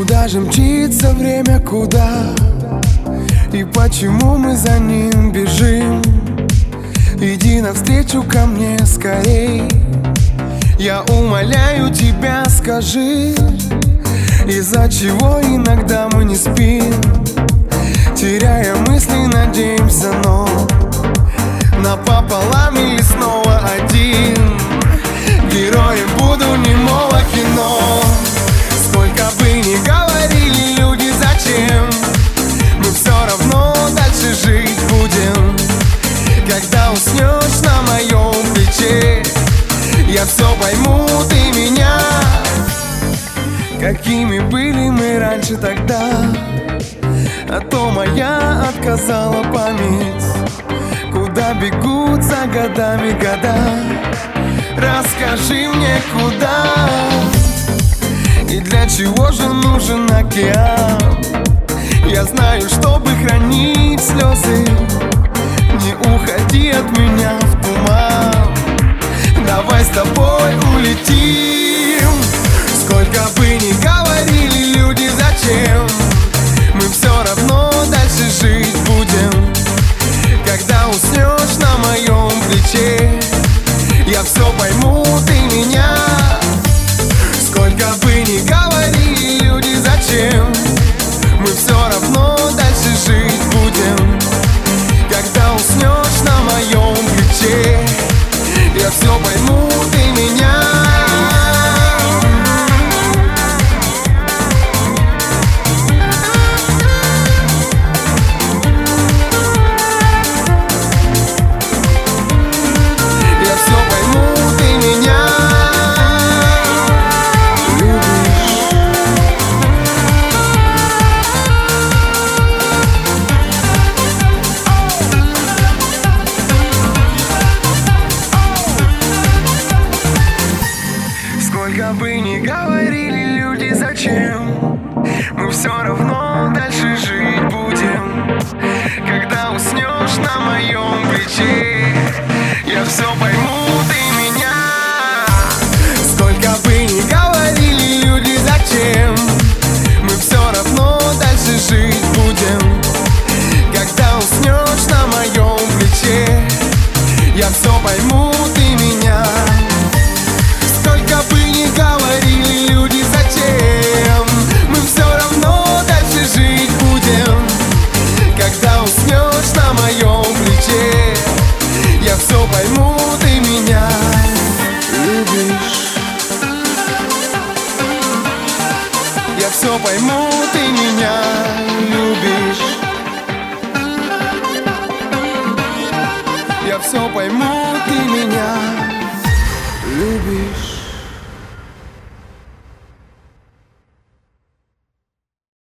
Куда же мчится время, куда? И почему мы за ним бежим? Иди навстречу ко мне скорей. Я умоляю тебя, скажи, из-за чего иногда мы не спим, теряя мысли, надеемся, но напополам или снова один. Героем буду немого кино. Сколько бы ни говорили люди, зачем, мы все равно дальше жить будем. Когда уснешь на моем плече, я все пойму, ты меня. Какими были мы раньше тогда, а то моя отказала память. Куда бегут за годами года? Расскажи мне, куда? И для чего же нужен океан? Я знаю, чтобы хранить слезы. Не уходи от меня в туман. Давай с тобой улетим. Сколько бы ни говорили люди, зачем, мы все равно дальше жить будем. Когда уснешь на моем плече, я все пойму, ты меня. Сколько бы ни говорили люди, зачем, мы все равно дальше жить будем. Когда уснешь на моем плече, я все пойму, ты меня. Сколько бы ни говорили люди, зачем, мы все равно дальше жить будем. Когда уснешь на моем плече, я все пойму, ты меня. Сколько бы ни говорили люди, зачем, мы все равно дальше жить будем. Когда уснешь на моем плече, я все пойму, ты меня. Сколько бы ни говорили люди, зачем, мы все равно дальше жить будем. Когда уснешь на моем плече, я все пойму, ты меня любишь. Я все пойму, ты меня любишь. Я все пойму, ты меня любишь.